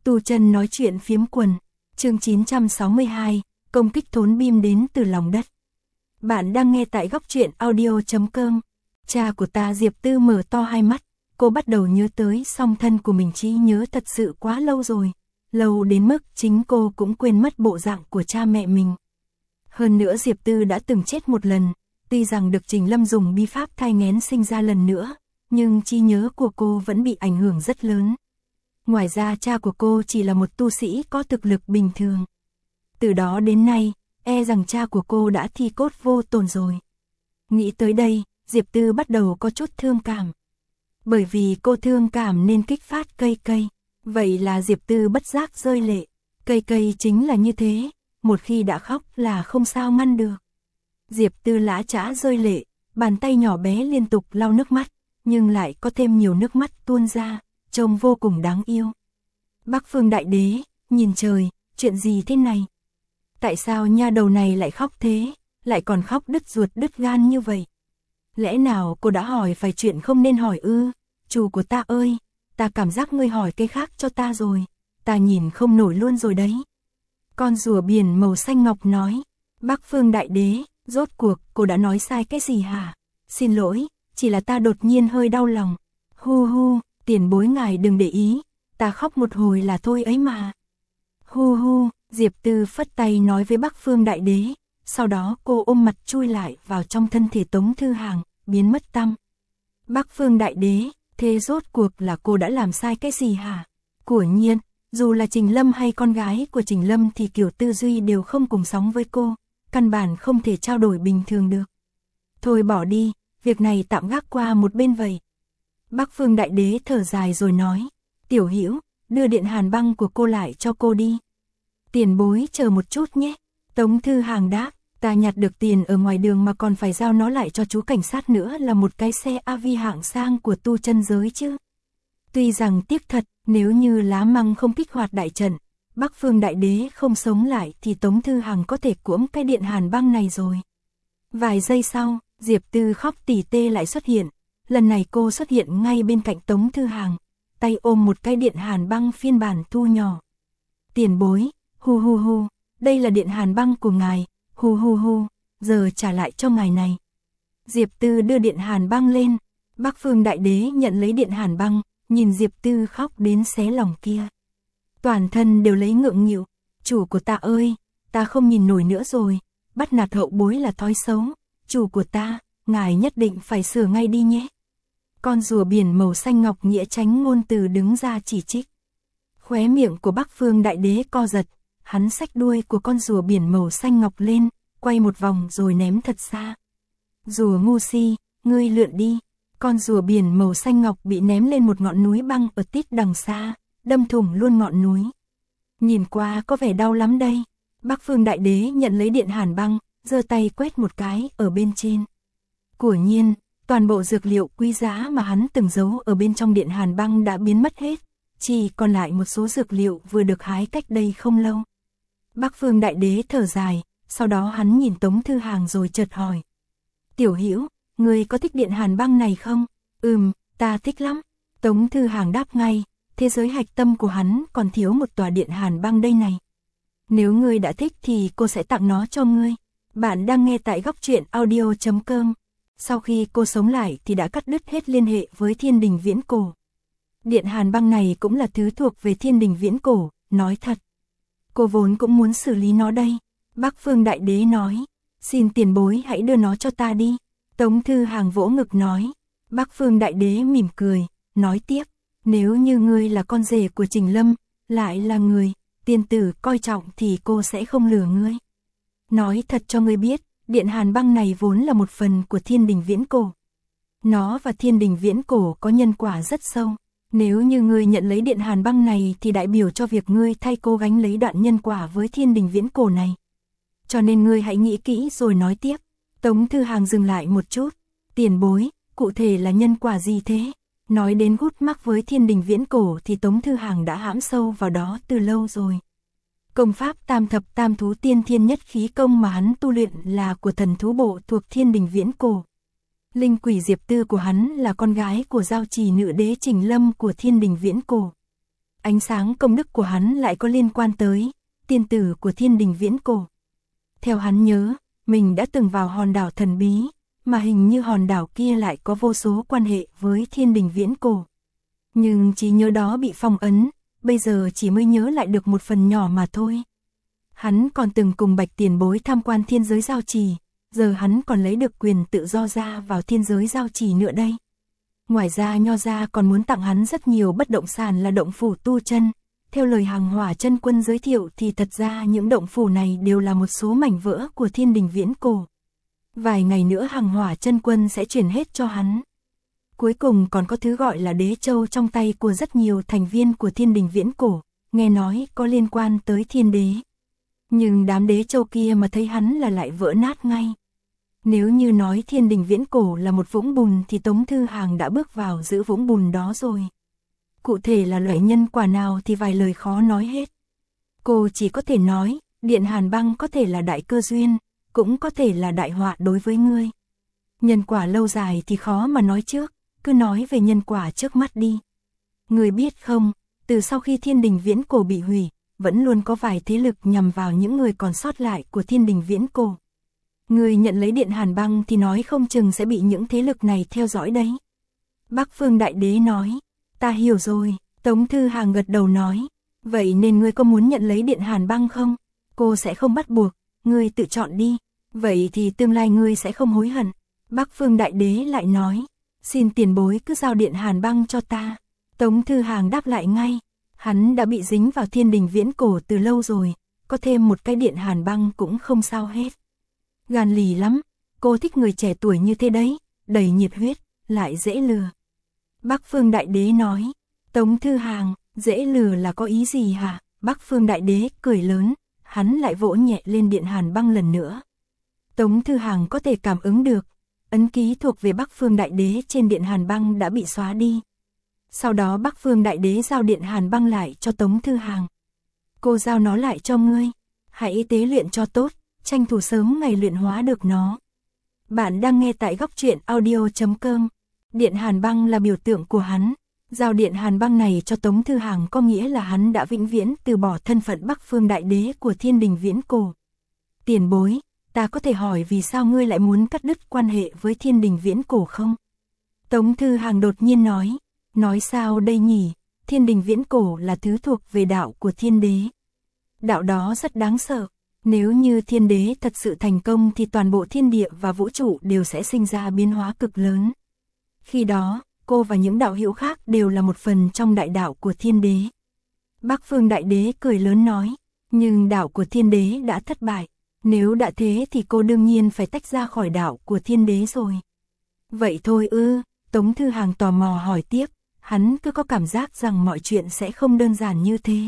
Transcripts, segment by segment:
Tu Chân nói chuyện phiếm quần, chương 962, công kích thốn bim đến từ lòng đất. Bạn đang nghe tại góc truyện audio.com. Cha của ta Diệp Tư mở to hai mắt, cô bắt đầu nhớ tới song thân của mình, trí nhớ thật sự quá lâu rồi, lâu đến mức chính cô cũng quên mất bộ dạng của cha mẹ mình. Hơn nữa Diệp Tư đã từng chết một lần, tuy rằng được Trình Lâm dùng bi pháp thai nghén sinh ra lần nữa, nhưng trí nhớ của cô vẫn bị ảnh hưởng rất lớn. Ngoài ra cha của cô chỉ là một tu sĩ có thực lực bình thường. Từ đó đến nay, e rằng cha của cô đã thi cốt vô tồn rồi. Nghĩ tới đây, Diệp Tư bắt đầu có chút thương cảm. Bởi vì cô thương cảm nên kích phát cây cây. Vậy là Diệp Tư bất giác rơi lệ. Cây cây chính là như thế, một khi đã khóc là không sao ngăn được. Diệp Tư lã chã rơi lệ, bàn tay nhỏ bé liên tục lau nước mắt, nhưng lại có thêm nhiều nước mắt tuôn ra, trông vô cùng đáng yêu. Bắc Phương Đại Đế, nhìn trời, chuyện gì thế này? Tại sao nha đầu này lại khóc thế, lại còn khóc đứt ruột đứt gan như vậy? Lẽ nào cô đã hỏi phải chuyện không nên hỏi ư? Chủ của ta ơi, ta cảm giác ngươi hỏi cái khác cho ta rồi, ta nhìn không nổi luôn rồi đấy. Con rùa biển màu xanh ngọc nói, Bắc Phương Đại Đế, rốt cuộc cô đã nói sai cái gì hả? Xin lỗi, chỉ là ta đột nhiên hơi đau lòng. Hu hu, tiền bối ngài đừng để ý, ta khóc một hồi là thôi ấy mà. Hu hu, Diệp Tư phất tay nói với Bắc Phương Đại Đế, sau đó cô ôm mặt chui lại vào trong thân thể Tống Thư Hàng, biến mất tăm. Bắc Phương Đại Đế, thế rốt cuộc là cô đã làm sai cái gì hả? Quả nhiên, dù là Trình Lâm hay con gái của Trình Lâm thì kiểu tư duy đều không cùng sóng với cô, căn bản không thể trao đổi bình thường được. Thôi bỏ đi, việc này tạm gác qua một bên vậy. Bắc Phương Đại Đế thở dài rồi nói, Tiểu Hữu, đưa điện hàn băng của cô lại cho cô đi. Tiền bối chờ một chút nhé. Tống Thư Hàng đáp, ta nhặt được tiền ở ngoài đường mà còn phải giao nó lại cho chú cảnh sát nữa, là một cái xe AV hạng sang của tu chân giới chứ. Tuy rằng tiếc thật, nếu như lá măng không kích hoạt đại trận, Bắc Phương Đại Đế không sống lại thì Tống Thư Hàng có thể cuỗm cái điện hàn băng này rồi. Vài giây sau, Diệp Tư khóc tỉ tê lại xuất hiện. Lần này cô xuất hiện ngay bên cạnh Tống Thư Hàng, tay ôm một cái điện hàn băng phiên bản thu nhỏ. Tiền bối, hu hu hu, đây là điện hàn băng của ngài, hu hu hu, giờ trả lại cho ngài này. Diệp Tư đưa điện hàn băng lên, Bắc Phương Đại Đế nhận lấy điện hàn băng, nhìn Diệp Tư khóc đến xé lòng kia. Toàn thân đều lấy ngượng nghịu, chủ của ta ơi, ta không nhìn nổi nữa rồi, bắt nạt hậu bối là thói xấu, chủ của ta, ngài nhất định phải sửa ngay đi nhé. Con rùa biển màu xanh ngọc nghĩa tránh ngôn từ đứng ra chỉ trích. Khóe miệng của Bắc Phương Đại Đế co giật, hắn xách đuôi của con rùa biển màu xanh ngọc lên, quay một vòng rồi ném thật xa. Rùa ngu si, ngươi lượn đi. Con rùa biển màu xanh ngọc bị ném lên một ngọn núi băng ở tít đằng xa, đâm thủng luôn ngọn núi. Nhìn qua có vẻ đau lắm đây. Bắc Phương Đại Đế nhận lấy điện hàn băng, giơ tay quét một cái ở bên trên. Quả nhiên, toàn bộ dược liệu quý giá mà hắn từng giấu ở bên trong điện hàn băng đã biến mất hết, chỉ còn lại một số dược liệu vừa được hái cách đây không lâu. Bắc Phương Đại Đế thở dài, sau đó hắn nhìn Tống Thư Hàng rồi chợt hỏi. Tiểu Hữu, ngươi có thích điện hàn băng này không? Ta thích lắm. Tống Thư Hàng đáp ngay, thế giới hạch tâm của hắn còn thiếu một tòa điện hàn băng đây này. Nếu ngươi đã thích thì cô sẽ tặng nó cho ngươi. Bạn đang nghe tại góc truyện audio.com. Sau khi cô sống lại thì đã cắt đứt hết liên hệ với Thiên Đình Viễn Cổ. Điện hàn băng này cũng là thứ thuộc về Thiên Đình Viễn Cổ, nói thật. Cô vốn cũng muốn xử lý nó đây. Bắc Phương Đại Đế nói, xin tiền bối hãy đưa nó cho ta đi. Tống Thư Hàng vỗ ngực nói. Bắc Phương Đại Đế mỉm cười, nói tiếp, nếu như ngươi là con rể của Trình Lâm, lại là người tiên tử coi trọng thì cô sẽ không lừa ngươi. Nói thật cho ngươi biết, điện hàn băng này vốn là một phần của Thiên Đình Viễn Cổ. Nó và Thiên Đình Viễn Cổ có nhân quả rất sâu. Nếu như ngươi nhận lấy điện hàn băng này thì đại biểu cho việc ngươi thay cô gánh lấy đoạn nhân quả với Thiên Đình Viễn Cổ này. Cho nên ngươi hãy nghĩ kỹ rồi nói tiếp. Tống Thư Hàng dừng lại một chút. Tiền bối, cụ thể là nhân quả gì thế? Nói đến gút mắc với Thiên Đình Viễn Cổ thì Tống Thư Hàng đã hãm sâu vào đó từ lâu rồi. Công pháp tam thập tam thú tiên thiên nhất khí công mà hắn tu luyện là của thần thú bộ thuộc Thiên Đình Viễn Cổ. Linh quỷ Diệp Tư của hắn là con gái của giao trì nữ đế Trình Lâm của Thiên Đình Viễn Cổ. ánh sáng công đức của hắn lại có liên quan tới tiên tử của thiên đình viễn cổ. Theo hắn nhớ, mình đã từng vào hòn đảo thần bí, mà hình như hòn đảo kia lại có vô số quan hệ với thiên đình viễn cổ. Nhưng trí nhớ đó bị phong ấn, bây giờ chỉ mới nhớ lại được một phần nhỏ mà thôi. Hắn còn từng cùng Bạch tiền bối tham quan thiên giới giao trì, giờ hắn còn lấy được quyền tự do ra vào thiên giới giao trì nữa đây. Ngoài ra Nho gia còn muốn tặng hắn rất nhiều bất động sản là động phủ tu chân. Theo lời Hàng Hỏa Chân Quân giới thiệu thì thật ra những động phủ này đều là một số mảnh vỡ của thiên đình viễn cổ. Vài ngày nữa Hàng Hỏa Chân Quân sẽ chuyển hết cho hắn. Cuối cùng còn có thứ gọi là đế châu trong tay của rất nhiều thành viên của thiên đình viễn cổ, nghe nói có liên quan tới thiên đế. Nhưng đám đế châu kia mà thấy hắn là lại vỡ nát ngay. Nếu như nói thiên đình viễn cổ là một vũng bùn thì Tống Thư Hàng đã bước vào giữa vũng bùn đó rồi. Cụ thể là loại nhân quả nào thì vài lời khó nói hết. Cô chỉ có thể nói, Điện Hàn Băng có thể là đại cơ duyên, cũng có thể là đại họa đối với ngươi. Nhân quả lâu dài thì khó mà nói trước, cứ nói về nhân quả trước mắt đi. Ngươi biết không, từ sau khi thiên đình viễn cổ bị hủy, vẫn luôn có vài thế lực nhằm vào những người còn sót lại của thiên đình viễn cổ. Ngươi nhận lấy Điện Hàn Băng thì nói không chừng sẽ bị những thế lực này theo dõi đấy. Bắc Phương Đại Đế nói, ta hiểu rồi. Tống Thư Hàng gật đầu nói, vậy nên ngươi có muốn nhận lấy Điện Hàn Băng không? Cô sẽ không bắt buộc, ngươi tự chọn đi, vậy thì tương lai ngươi sẽ không hối hận. Bắc Phương Đại Đế lại nói, xin tiền bối cứ giao Điện Hàn Băng cho ta. Tống Thư Hàng đáp lại ngay, hắn đã bị dính vào thiên đình viễn cổ từ lâu rồi, có thêm một cái Điện Hàn Băng cũng không sao hết. Gan lì lắm, cô thích người trẻ tuổi như thế đấy, đầy nhiệt huyết, lại dễ lừa. Bắc Phương Đại Đế nói, Tống Thư Hàng, dễ lừa là có ý gì hả? Bắc Phương Đại Đế cười lớn, hắn lại vỗ nhẹ lên Điện Hàn Băng lần nữa. Tống Thư Hàng có thể cảm ứng được, ấn ký thuộc về Bắc Phương Đại Đế trên Điện Hàn Băng đã bị xóa đi. Sau đó Bắc Phương Đại Đế giao Điện Hàn Băng lại cho Tống Thư Hàng. Cô giao nó lại cho ngươi, hãy tế luyện cho tốt, tranh thủ sớm ngày luyện hóa được nó. Bạn đang nghe tại Góc Truyện Audio.com. Điện Hàn Băng là biểu tượng của hắn. Giao Điện Hàn Băng này cho Tống Thư Hàng có nghĩa là hắn đã vĩnh viễn từ bỏ thân phận Bắc Phương Đại Đế của thiên đình viễn cổ. Tiền bối, ta có thể hỏi vì sao ngươi lại muốn cắt đứt quan hệ với thiên đình viễn cổ không? Tống Thư Hàng đột nhiên nói sao đây nhỉ? Thiên đình viễn cổ là thứ thuộc về đạo của thiên đế. Đạo đó rất đáng sợ. Nếu như thiên đế thật sự thành công thì toàn bộ thiên địa và vũ trụ đều sẽ sinh ra biến hóa cực lớn. Khi đó, cô và những đạo hữu khác đều là một phần trong đại đạo của thiên đế. Bắc Phương Đại Đế cười lớn nói, nhưng đạo của thiên đế đã thất bại. Nếu đã thế thì cô đương nhiên phải tách ra khỏi đạo của thiên đế rồi. Vậy thôi ư? Tống Thư Hàng tò mò hỏi tiếp, hắn cứ có cảm giác rằng mọi chuyện sẽ không đơn giản như thế.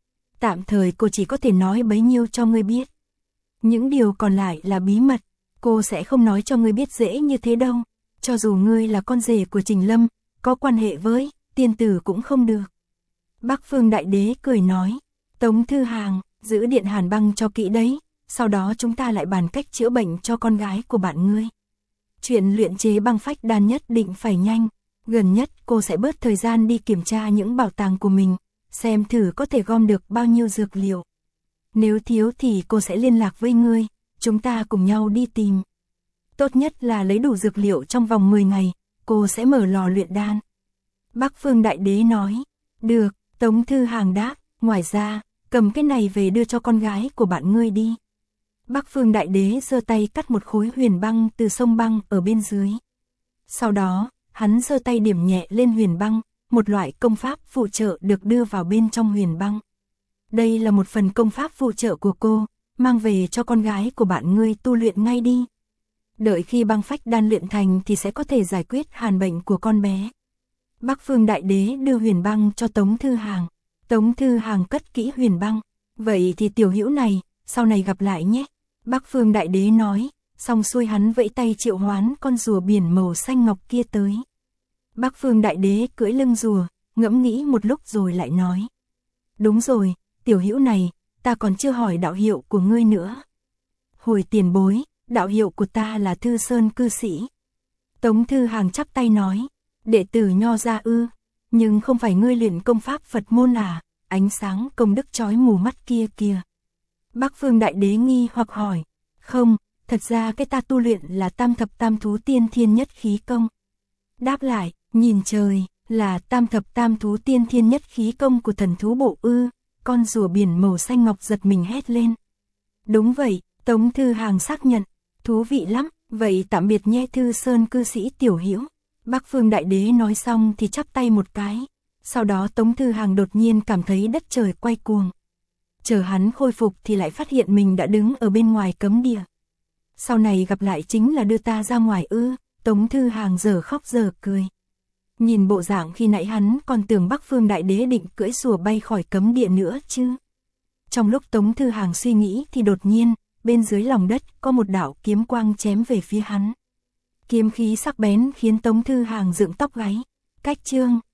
Tạm thời cô chỉ có thể nói bấy nhiêu cho ngươi biết. Những điều còn lại là bí mật, cô sẽ không nói cho ngươi biết dễ như thế đâu. Cho dù ngươi là con rể của Trình Lâm, có quan hệ với tiên tử cũng không được. Bắc Phương Đại Đế cười nói, Tống Thư Hàng, giữ Điện Hàn Băng cho kỹ đấy, sau đó chúng ta lại bàn cách chữa bệnh cho con gái của bạn ngươi. Chuyện luyện chế băng phách đan nhất định phải nhanh, gần nhất cô sẽ bớt thời gian đi kiểm tra những bảo tàng của mình, xem thử có thể gom được bao nhiêu dược liệu. Nếu thiếu thì cô sẽ liên lạc với ngươi, chúng ta cùng nhau đi tìm. Tốt nhất là lấy đủ dược liệu trong vòng 10 ngày, cô sẽ mở lò luyện đan. Bắc Phương Đại Đế nói, được, Tống Thư Hàng đáp, ngoài ra, cầm cái này về đưa cho con gái của bạn ngươi đi. Bắc Phương Đại Đế giơ tay cắt một khối huyền băng từ sông băng ở bên dưới. Sau đó, hắn giơ tay điểm nhẹ lên huyền băng, một loại công pháp phụ trợ được đưa vào bên trong huyền băng. Đây là một phần công pháp phụ trợ của cô, mang về cho con gái của bạn ngươi tu luyện ngay đi. Đợi khi băng phách đan luyện thành thì sẽ có thể giải quyết hàn bệnh của con bé. Bắc Phương Đại Đế đưa huyền băng cho Tống Thư Hàng. Tống Thư Hàng cất kỹ huyền băng. Vậy thì tiểu hữu này, sau này gặp lại nhé. Bắc Phương Đại Đế nói, xong xuôi hắn vẫy tay triệu hoán con rùa biển màu xanh ngọc kia tới. Bắc Phương Đại Đế cưỡi lưng rùa, ngẫm nghĩ một lúc rồi lại nói. Đúng rồi, tiểu hữu này, ta còn chưa hỏi đạo hiệu của ngươi nữa. Hồi tiền bối, đạo hiệu của ta là Thư Sơn cư sĩ. Tống Thư Hàng chắp tay nói, đệ tử Nho gia ư. nhưng không phải ngươi luyện công pháp Phật môn à, ánh sáng công đức chói mù mắt kia kìa. Bắc Phương Đại Đế nghi hoặc hỏi, không, thật ra cái ta tu luyện là tam thập tam thú tiên thiên nhất khí công. Đáp lại, nhìn trời, là tam thập tam thú tiên thiên nhất khí công của thần thú bộ ư, con rùa biển màu xanh ngọc giật mình hét lên. Đúng vậy, Tống Thư Hàng xác nhận, thú vị lắm, vậy tạm biệt nhé Thư Sơn cư sĩ Tiểu Hữu. Bắc Phương Đại Đế nói xong thì chắp tay một cái, sau đó Tống Thư Hàng đột nhiên cảm thấy đất trời quay cuồng. Chờ hắn khôi phục thì lại phát hiện mình đã đứng ở bên ngoài cấm địa. Sau này gặp lại chính là đưa ta ra ngoài ư, Tống Thư Hàng giờ khóc giờ cười. Nhìn bộ dạng khi nãy hắn còn tưởng Bắc Phương Đại Đế định cưỡi rùa bay khỏi cấm địa nữa chứ. Trong lúc Tống Thư Hàng suy nghĩ thì đột nhiên, bên dưới lòng đất có một đạo kiếm quang chém về phía hắn. Kiếm khí sắc bén khiến Tống Thư Hàng dựng tóc gáy. Cách chương